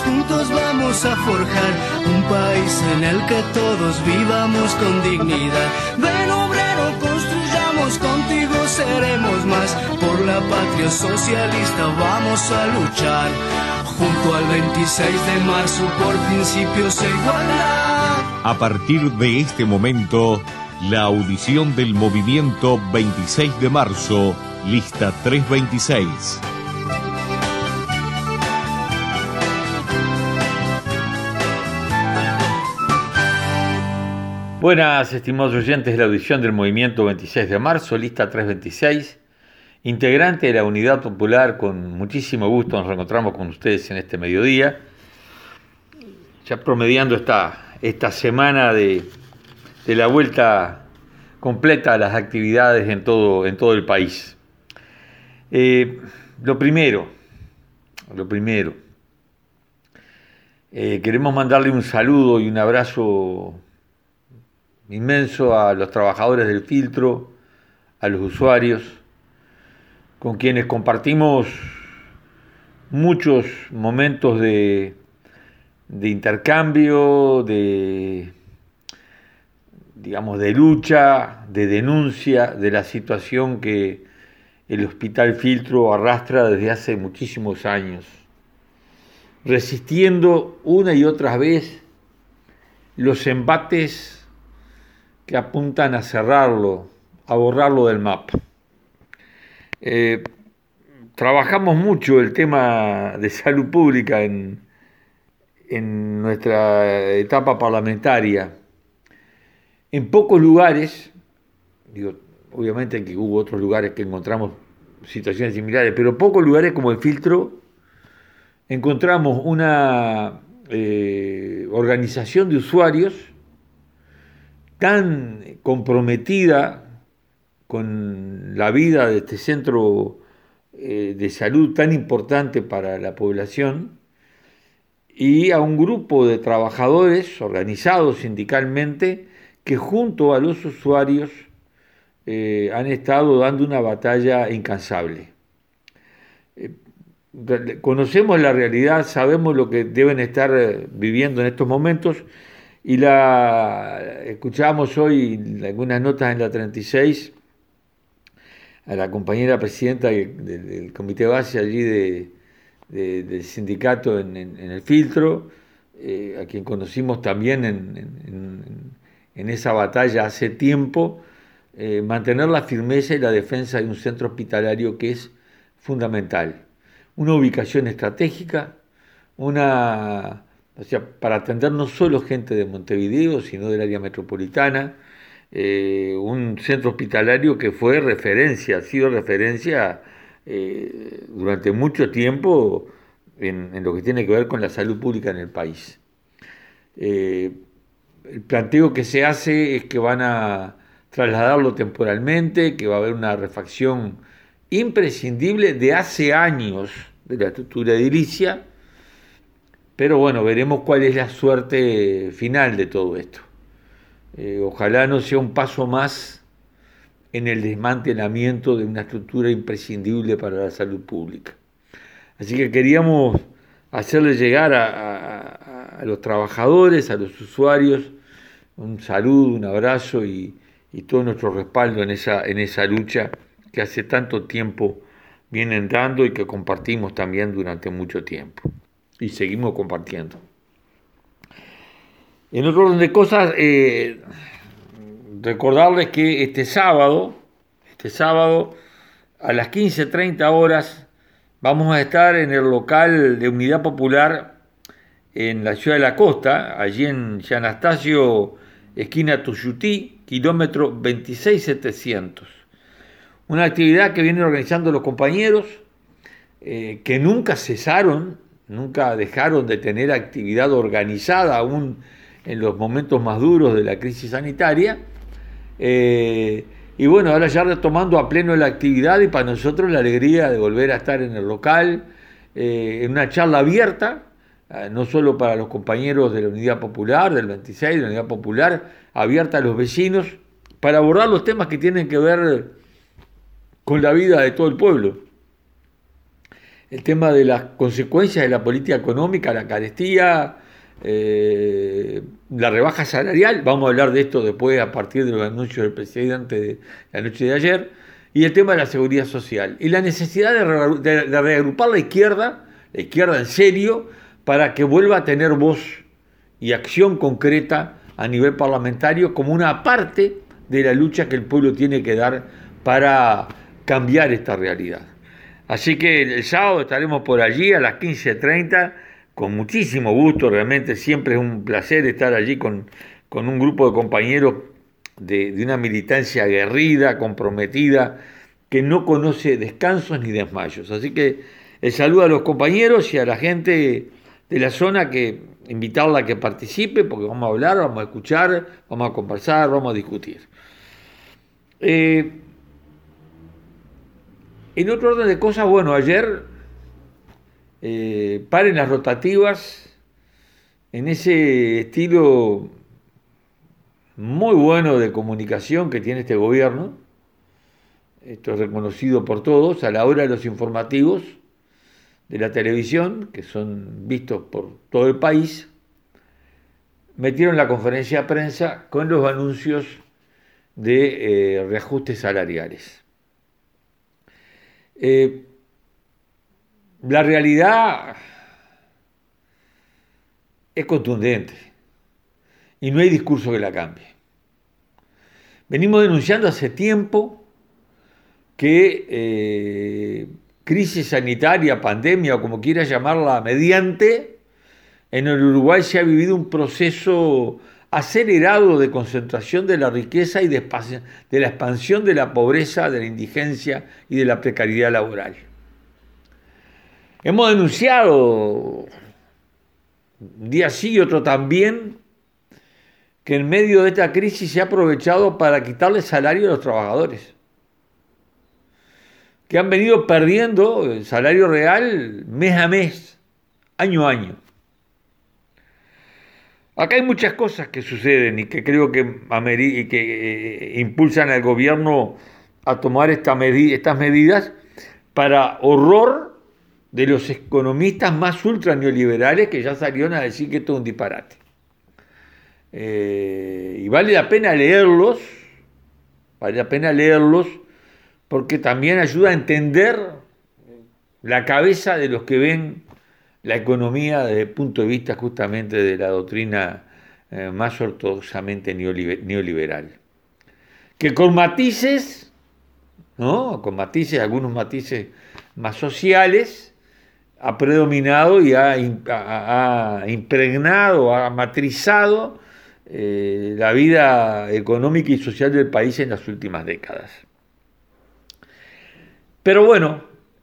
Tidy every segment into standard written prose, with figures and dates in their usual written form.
juntos vamos a forjar un país en el que todos vivamos con dignidad. Ven obrero, construyamos, contigo seremos más. Por la patria socialista vamos a luchar, junto al 26 de marzo por principios e igualdad. A partir de este momento, la audición del movimiento 26 de marzo, lista 326. Buenas, estimados oyentes de la audición del movimiento 26 de marzo, lista 326. Integrante de la Unidad Popular, con muchísimo gusto nos reencontramos con ustedes en este mediodía, ya promediando esta semana de la vuelta completa a las actividades en todo el país. Lo primero, queremos mandarle un saludo y un abrazo inmenso a los trabajadores del filtro, a los usuarios, con quienes compartimos muchos momentos de intercambio, de lucha, de denuncia de la situación que el Hospital Filtro arrastra desde hace muchísimos años, resistiendo una y otra vez los embates que apuntan a cerrarlo, a borrarlo del mapa. Trabajamos mucho el tema de salud pública en nuestra etapa parlamentaria. En pocos lugares, obviamente que hubo otros lugares que encontramos situaciones similares, pero pocos lugares como el Filtro encontramos una organización de usuarios tan comprometida con la vida de este centro de salud tan importante para la población, y a un grupo de trabajadores organizados sindicalmente que junto a los usuarios han estado dando una batalla incansable. Conocemos la realidad, sabemos lo que deben estar viviendo en estos momentos, y escuchábamos hoy en algunas notas en la 36 a la compañera presidenta del comité base allí del sindicato en el Filtro, a quien conocimos también en esa batalla hace tiempo, mantener la firmeza y la defensa de un centro hospitalario que es fundamental. Una ubicación estratégica, para atender no solo gente de Montevideo, sino del área metropolitana, un centro hospitalario que fue referencia, ha sido referencia durante mucho tiempo en lo que tiene que ver con la salud pública en el país. El planteo que se hace es que van a trasladarlo temporalmente, que va a haber una refacción imprescindible de hace años de la estructura edilicia, pero bueno, veremos cuál es la suerte final de todo esto. Ojalá no sea un paso más en el desmantelamiento de una estructura imprescindible para la salud pública. Así que queríamos hacerle llegar a los trabajadores, a los usuarios, un saludo, un abrazo y todo nuestro respaldo en esa lucha que hace tanto tiempo vienen dando y que compartimos también durante mucho tiempo. Y seguimos compartiendo. En otro orden de cosas, recordarles que este sábado a las 15:30 horas vamos a estar en el local de Unidad Popular en la ciudad de la Costa, allí en San Anastasio, esquina Tuyutí, kilómetro 26700. Una actividad que vienen organizando los compañeros, que nunca cesaron, nunca dejaron de tener actividad organizada aún en los momentos más duros de la crisis sanitaria, y bueno, ahora ya retomando a pleno la actividad, y para nosotros la alegría de volver a estar en el local, en una charla abierta, no solo para los compañeros de la Unidad Popular, del 26, de la Unidad Popular, abierta a los vecinos, para abordar los temas que tienen que ver con la vida de todo el pueblo. el tema de las consecuencias de la política económica, la carestía, la rebaja salarial, vamos a hablar de esto después a partir de los anuncios del presidente de la noche de ayer, y el tema de la seguridad social, y la necesidad de reagrupar la izquierda en serio, para que vuelva a tener voz y acción concreta a nivel parlamentario como una parte de la lucha que el pueblo tiene que dar para cambiar esta realidad. Así que el sábado estaremos por allí a las 15:30, con muchísimo gusto, realmente siempre es un placer estar allí con un grupo de compañeros de una militancia aguerrida, comprometida, que no conoce descansos ni desmayos. Así que el saludo a los compañeros y a la gente de la zona, que invitarla a que participe, porque vamos a hablar, vamos a escuchar, vamos a conversar, vamos a discutir. En otro orden de cosas, bueno, ayer paren las rotativas en ese estilo muy bueno de comunicación que tiene este gobierno. Esto es reconocido por todos a la hora de los informativos de la televisión, que son vistos por todo el país. Metieron la conferencia de prensa con los anuncios de reajustes salariales. La realidad es contundente y no hay discurso que la cambie. Venimos denunciando hace tiempo que crisis sanitaria, pandemia o como quiera llamarla, mediante, en el Uruguay se ha vivido un proceso acelerado de concentración de la riqueza y de la expansión de la pobreza, de la indigencia y de la precariedad laboral. Hemos denunciado un día sí y otro también que en medio de esta crisis se ha aprovechado para quitarle salario a los trabajadores, que han venido perdiendo el salario real mes a mes, año a año. Acá hay muchas cosas que suceden y que creo que impulsan al gobierno a tomar estas medidas para horror de los economistas más ultra neoliberales, que ya salieron a decir que esto es un disparate. Y vale la pena leerlos, porque también ayuda a entender la cabeza de los que ven la economía desde el punto de vista justamente de la doctrina más ortodoxamente neoliberal. Que con matices, ¿no? Con matices, algunos matices más sociales, ha predominado y ha impregnado, ha matrizado la vida económica y social del país en las últimas décadas. Pero bueno,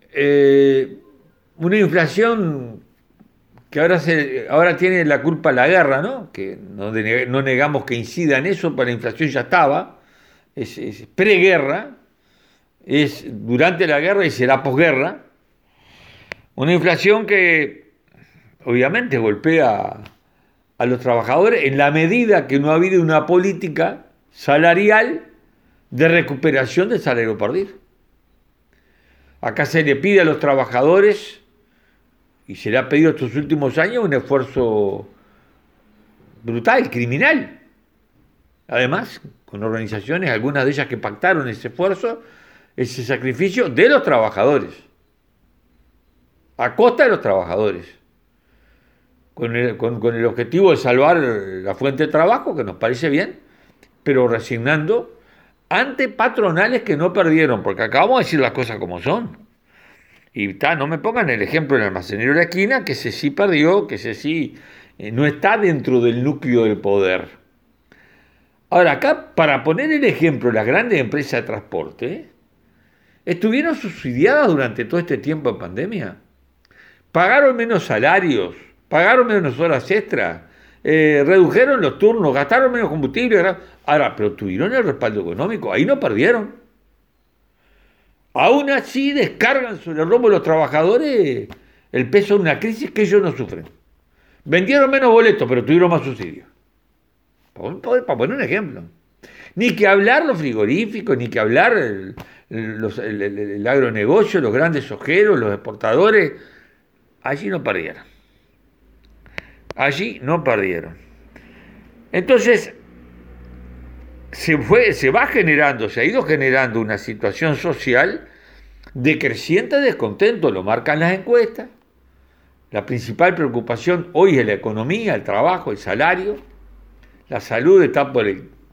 una inflación que ahora tiene la culpa la guerra, ¿no? Que no negamos que incida en eso, pero la inflación ya estaba, es preguerra, es durante la guerra y será posguerra. Una inflación que obviamente golpea a los trabajadores en la medida que no ha habido una política salarial de recuperación del salario perdido. Acá se le pide a los trabajadores, y se le ha pedido estos últimos años, un esfuerzo brutal, criminal. Además, con organizaciones, algunas de ellas que pactaron ese esfuerzo, ese sacrificio de los trabajadores, a costa de los trabajadores, con el objetivo de salvar la fuente de trabajo, que nos parece bien, pero resignando ante patronales que no perdieron, porque acabamos de decir las cosas como son. Y no me pongan el ejemplo del almacenero de la esquina, que ese sí perdió, que ese sí no está dentro del núcleo del poder. Ahora, acá, para poner el ejemplo, las grandes empresas de transporte estuvieron subsidiadas durante todo este tiempo de pandemia. Pagaron menos salarios, pagaron menos horas extras, redujeron los turnos, gastaron menos combustible. Ahora, pero tuvieron el respaldo económico, ahí no perdieron. Aún así descargan sobre el lomo de los trabajadores el peso de una crisis que ellos no sufren. Vendieron menos boletos, pero tuvieron más subsidios. Para poner un ejemplo. Ni que hablar los frigoríficos, ni que hablar el agronegocio, los grandes ojeros, los exportadores, allí no perdieron. Allí no perdieron. Entonces, se ha ido generando una situación social de creciente descontento, lo marcan las encuestas. La principal preocupación hoy es la economía, el trabajo, el salario. La salud está por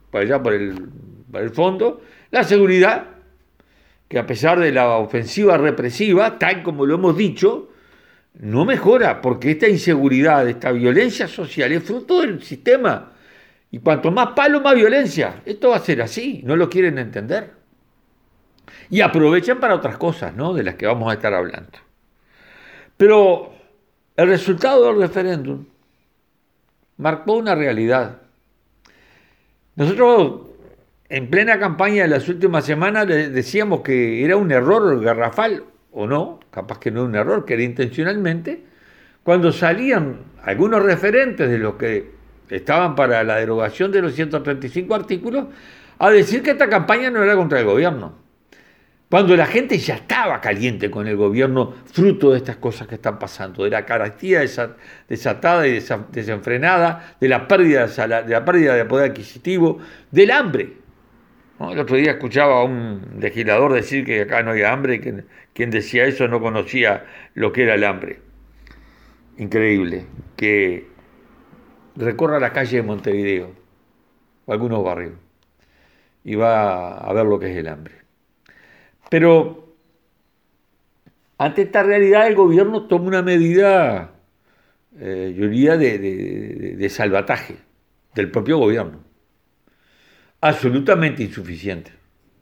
el fondo. La seguridad, que a pesar de la ofensiva represiva, tal como lo hemos dicho, no mejora, porque esta inseguridad, esta violencia social es fruto del sistema. Y cuanto más palo, más violencia. Esto va a ser así, no lo quieren entender. Y aprovechan para otras cosas, ¿no?, de las que vamos a estar hablando. Pero el resultado del referéndum marcó una realidad. Nosotros, en plena campaña de las últimas semanas, decíamos que era un error garrafal, o no, capaz que no un error, que era intencionalmente, cuando salían algunos referentes de los que estaban para la derogación de los 135 artículos, a decir que esta campaña no era contra el gobierno. Cuando la gente ya estaba caliente con el gobierno, fruto de estas cosas que están pasando, de la carestía desatada y desenfrenada, de la pérdida de poder adquisitivo, del hambre. ¿No? El otro día escuchaba a un legislador decir que acá no hay hambre, y que quien decía eso no conocía lo que era el hambre. Increíble que recorra la calle de Montevideo o algunos barrios y va a ver lo que es el hambre. Pero ante esta realidad el gobierno toma una medida, yo diría, de salvataje del propio gobierno, absolutamente insuficiente.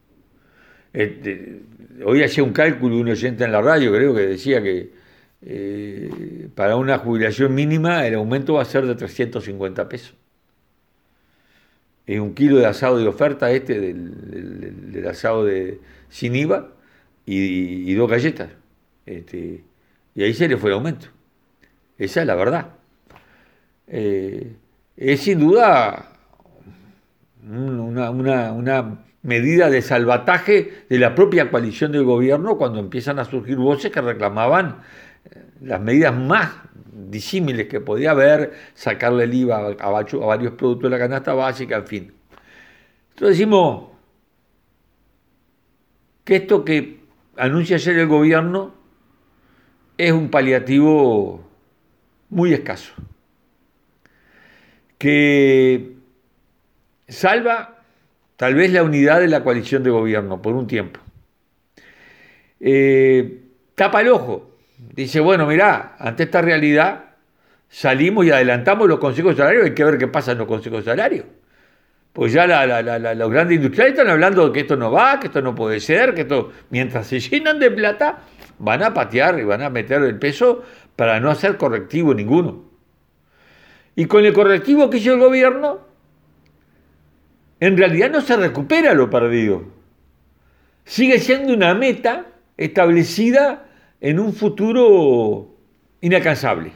Hoy hacía un cálculo un oyente en la radio, creo que decía que para una jubilación mínima el aumento va a ser de 350 pesos. Es un kilo de asado de oferta del asado sin IVA y 2 galletas. Y ahí se le fue el aumento. Esa es la verdad. Es sin duda una medida de salvataje de la propia coalición del gobierno cuando empiezan a surgir voces que reclamaban las medidas más disímiles que podía haber, sacarle el IVA a varios productos de la canasta básica, en fin. Entonces decimos que esto que anuncia ayer el gobierno es un paliativo muy escaso, que salva tal vez la unidad de la coalición de gobierno por un tiempo. Tapa el ojo. Dice, bueno, mirá, ante esta realidad salimos y adelantamos los consejos salarios, hay que ver qué pasa en los consejos salarios. Pues ya los grandes industriales están hablando de que esto no va, que esto no puede ser, que esto, mientras se llenan de plata, van a patear y van a meter el peso para no hacer correctivo ninguno. Y con el correctivo que hizo el gobierno, en realidad no se recupera lo perdido. Sigue siendo una meta establecida en un futuro inalcanzable.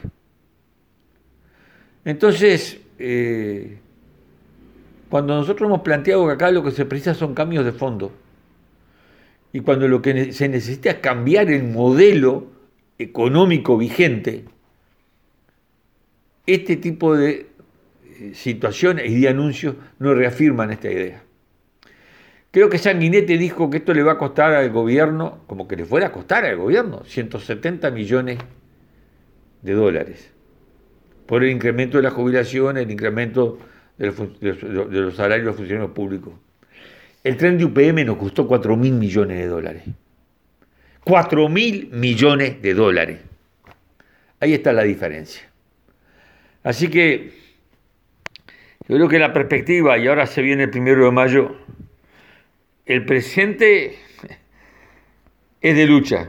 Entonces, cuando nosotros hemos planteado que acá lo que se precisa son cambios de fondo, y cuando lo que se necesita es cambiar el modelo económico vigente, este tipo de situaciones y de anuncios nos reafirman esta idea. Creo que Sanguinetti dijo que esto le va a costar al gobierno, como que le fuera a costar al gobierno, 170 millones de dólares, por el incremento de la jubilación, el incremento de los salarios de los funcionarios públicos. El tren de UPM nos costó 4.000 millones de dólares. 4.000 millones de dólares. Ahí está la diferencia. Así que yo creo que la perspectiva, y ahora se viene el 1 de mayo, el presente es de lucha.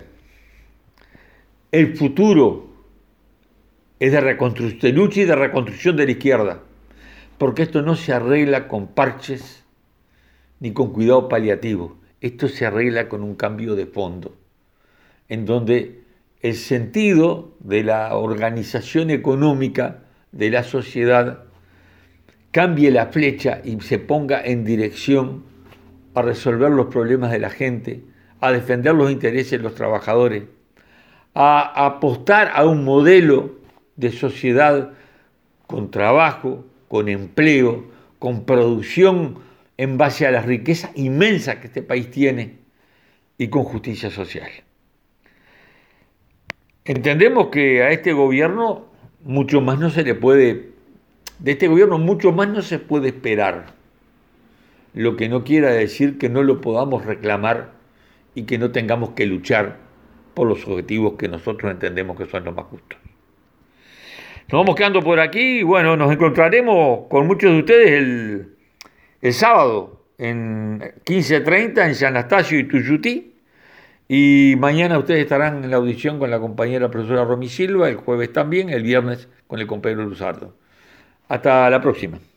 El futuro es de lucha y de reconstrucción de la izquierda. Porque esto no se arregla con parches ni con cuidado paliativo. Esto se arregla con un cambio de fondo, en donde el sentido de la organización económica de la sociedad cambie la flecha y se ponga en dirección a resolver los problemas de la gente, a defender los intereses de los trabajadores, a apostar a un modelo de sociedad con trabajo, con empleo, con producción en base a las riquezas inmensas que este país tiene y con justicia social. Entendemos que a este gobierno mucho más no se le puede, de este gobierno mucho más no se puede esperar, lo que no quiera decir que no lo podamos reclamar y que no tengamos que luchar por los objetivos que nosotros entendemos que son los más justos. Nos vamos quedando por aquí y bueno, nos encontraremos con muchos de ustedes el sábado en 15:30 en San Anastasio y Tuyutí. Y mañana ustedes estarán en la audición con la compañera profesora Romy Silva, el jueves también, el viernes con el compañero Luzardo. Hasta la próxima.